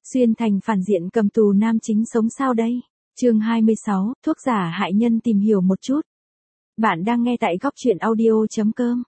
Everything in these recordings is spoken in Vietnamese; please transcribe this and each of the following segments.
Xuyên thành phản diện cầm tù nam chính sống sao đây? Chương 26, thuốc giả hại nhân tìm hiểu một chút. Bạn đang nghe tại góc truyện audio.com.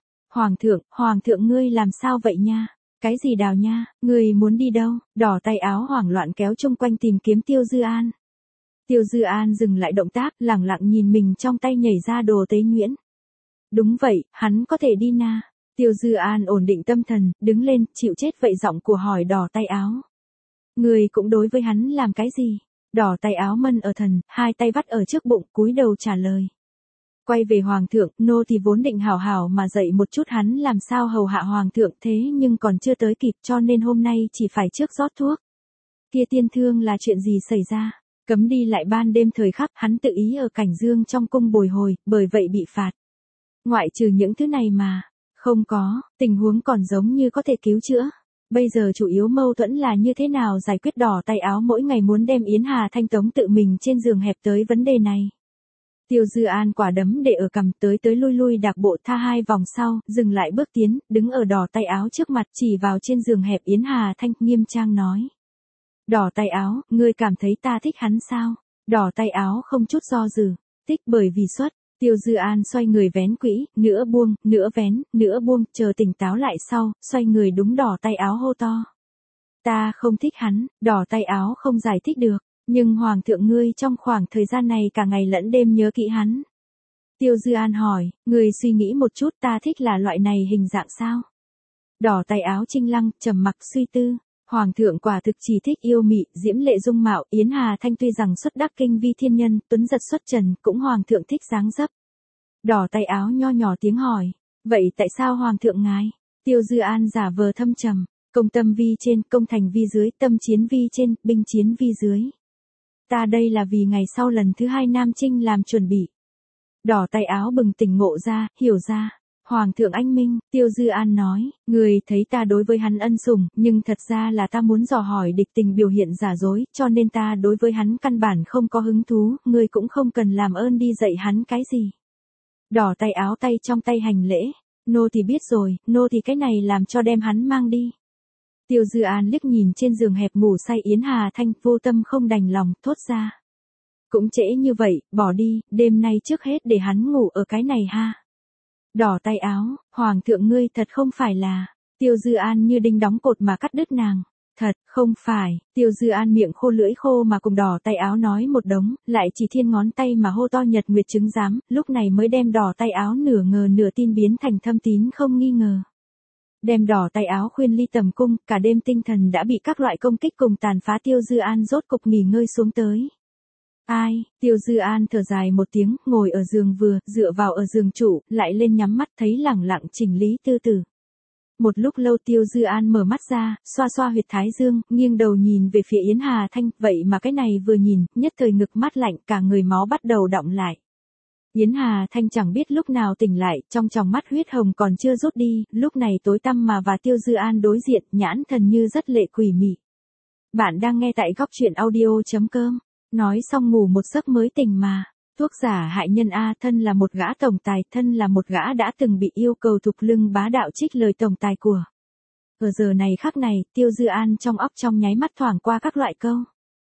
Hoàng thượng ngươi làm sao vậy nha? Cái gì Đào nha, ngươi muốn đi đâu? Đỏ tay áo hoảng loạn kéo chung quanh tìm kiếm Tiêu Dư An. Tiêu Dư An dừng lại động tác, lẳng lặng nhìn mình trong tay nhảy ra đồ tế nhuyễn. Đúng vậy, hắn có thể đi na. Tiêu Dư An ổn định tâm thần, đứng lên, chịu chết vậy giọng của hỏi đỏ tay áo. Người cũng đối với hắn làm cái gì? Đỏ tay áo mân ở thần, hai tay vắt ở trước bụng, cúi đầu trả lời. Quay về hoàng thượng, nô thì vốn định hảo hảo mà dạy một chút hắn làm sao hầu hạ hoàng thượng thế nhưng còn chưa tới kịp cho nên hôm nay chỉ phải trước rót thuốc. Kia tiên thương là chuyện gì xảy ra? Cấm đi lại ban đêm thời khắc hắn tự ý ở cảnh dương trong cung bồi hồi, bởi vậy bị phạt. Ngoại trừ những thứ này mà, không có, tình huống còn giống như có thể cứu chữa. Bây giờ chủ yếu mâu thuẫn là như thế nào giải quyết đỏ tay áo mỗi ngày muốn đem Yến Hà Thanh tống tự mình trên giường hẹp tới vấn đề này. Tiêu Dư An quả đấm để ở cằm tới lui lui đạc bộ tha hai vòng sau, dừng lại bước tiến, đứng ở đỏ tay áo trước mặt chỉ vào trên giường hẹp Yến Hà Thanh nghiêm trang nói. Đỏ tay áo, ngươi cảm thấy ta thích hắn sao? Đỏ tay áo không chút do dự, thích bởi vì xuất. Tiêu Dư An xoay người vén quỹ, nửa buông, nửa vén, nửa buông, chờ tỉnh táo lại sau, xoay người đúng đỏ tay áo hô to. Ta không thích hắn, đỏ tay áo không giải thích được, nhưng hoàng thượng ngươi trong khoảng thời gian này cả ngày lẫn đêm nhớ kỹ hắn. Tiêu Dư An hỏi, ngươi suy nghĩ một chút ta thích là loại này hình dạng sao? Đỏ tay áo trinh lăng, trầm mặc suy tư. Hoàng thượng quả thực chỉ thích yêu mị, diễm lệ dung mạo, Yến Hà Thanh tuy rằng xuất đắc kinh vi thiên nhân, tuấn giật xuất trần, cũng hoàng thượng thích dáng dấp. Đỏ tay áo nho nhỏ tiếng hỏi, vậy tại sao hoàng thượng ngài? Tiêu Dư An giả vờ thâm trầm, công tâm vi trên, công thành vi dưới, tâm chiến vi trên, binh chiến vi dưới. Ta đây là vì ngày sau lần thứ 2 Nam Chinh làm chuẩn bị. Đỏ tay áo bừng tỉnh ngộ ra, hiểu ra. Hoàng thượng anh minh, Tiêu Dư An nói, người thấy ta đối với hắn ân sủng, nhưng thật ra là ta muốn dò hỏi địch tình biểu hiện giả dối, cho nên ta đối với hắn căn bản không có hứng thú, người cũng không cần làm ơn đi dạy hắn cái gì. Đỏ tay áo tay trong tay hành lễ, nô thì biết rồi, nô thì cái này làm cho đem hắn mang đi. Tiêu Dư An liếc nhìn trên giường hẹp ngủ say Yến Hà Thanh, vô tâm không đành lòng, thốt ra. Cũng trễ như vậy, bỏ đi, đêm nay trước hết để hắn ngủ ở cái này ha. Đỏ tay áo, hoàng thượng ngươi thật không phải là, Tiêu Dư An như đinh đóng cột mà cắt đứt nàng. Thật, không phải, Tiêu Dư An miệng khô lưỡi khô mà cùng đỏ tay áo nói một đống, lại chỉ thiên ngón tay mà hô to nhật nguyệt chứng giám, lúc này mới đem đỏ tay áo nửa ngờ nửa tin biến thành thâm tín không nghi ngờ. Đem đỏ tay áo khuyên ly tầm cung, cả đêm tinh thần đã bị các loại công kích cùng tàn phá Tiêu Dư An rốt cục nghỉ ngơi xuống tới. Ai, Tiêu Dư An thở dài một tiếng, ngồi ở giường vừa, dựa vào ở giường trụ, lại lên nhắm mắt thấy lẳng lặng chỉnh lý tư tử. Một lúc lâu Tiêu Dư An mở mắt ra, xoa xoa huyệt thái dương, nghiêng đầu nhìn về phía Yến Hà Thanh, vậy mà cái này vừa nhìn, nhất thời ngực mát lạnh cả người máu bắt đầu đọng lại. Yến Hà Thanh chẳng biết lúc nào tỉnh lại, trong tròng mắt huyết hồng còn chưa rút đi, lúc này tối tăm mà và Tiêu Dư An đối diện, nhãn thần như rất lệ quỷ mị. Bạn đang nghe tại góc truyện audio.com. Nói xong ngủ một giấc mới tỉnh mà. Thuốc giả hại nhân A, thân là một gã tổng tài, thân là một gã đã từng bị yêu cầu thục lưng bá đạo trích lời tổng tài của. Ở giờ này khắc này, Tiêu Dư An trong óc trong nháy mắt thoảng qua các loại câu.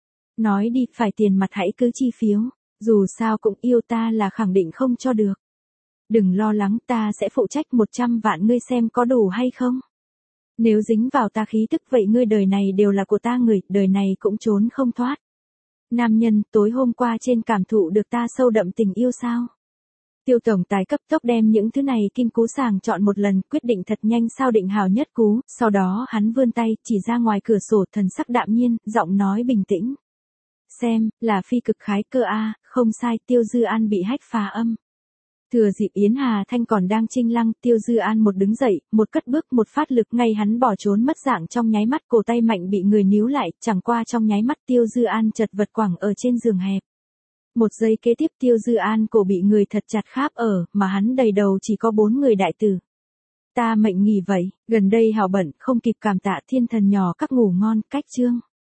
Nói đi, phải tiền mặt hãy cứ chi phiếu, dù sao cũng yêu ta là khẳng định không cho được. Đừng lo lắng, ta sẽ phụ trách 100 vạn ngươi xem có đủ hay không. Nếu dính vào ta khí tức vậy ngươi đời này đều là của ta người, đời này cũng trốn không thoát. Nam nhân, tối hôm qua trên cảm thụ được ta sâu đậm tình yêu sao? Tiêu tổng tài cấp tốc đem những thứ này kim cú sàng chọn một lần, quyết định thật nhanh sao định hào nhất cú, sau đó hắn vươn tay, chỉ ra ngoài cửa sổ, thần sắc đạm nhiên, giọng nói bình tĩnh. Xem, là phi cực khái cơ a, không sai, Tiêu Dư An bị hách phá âm. Thừa dịp Yến Hà Thanh còn đang trinh lăng, Tiêu Dư An một đứng dậy, một cất bước, một phát lực, ngay hắn bỏ trốn mất dạng trong nháy mắt, cổ tay mạnh bị người níu lại, chẳng qua trong nháy mắt Tiêu Dư An chật vật quẳng ở trên giường hẹp. Một giây kế tiếp Tiêu Dư An cổ bị người thật chặt kháp ở, mà hắn đầy đầu chỉ có 4 người đại tử. Ta mệnh nghỉ vậy, gần đây hào bận, không kịp cảm tạ thiên thần nhỏ các ngủ ngon, cách chương.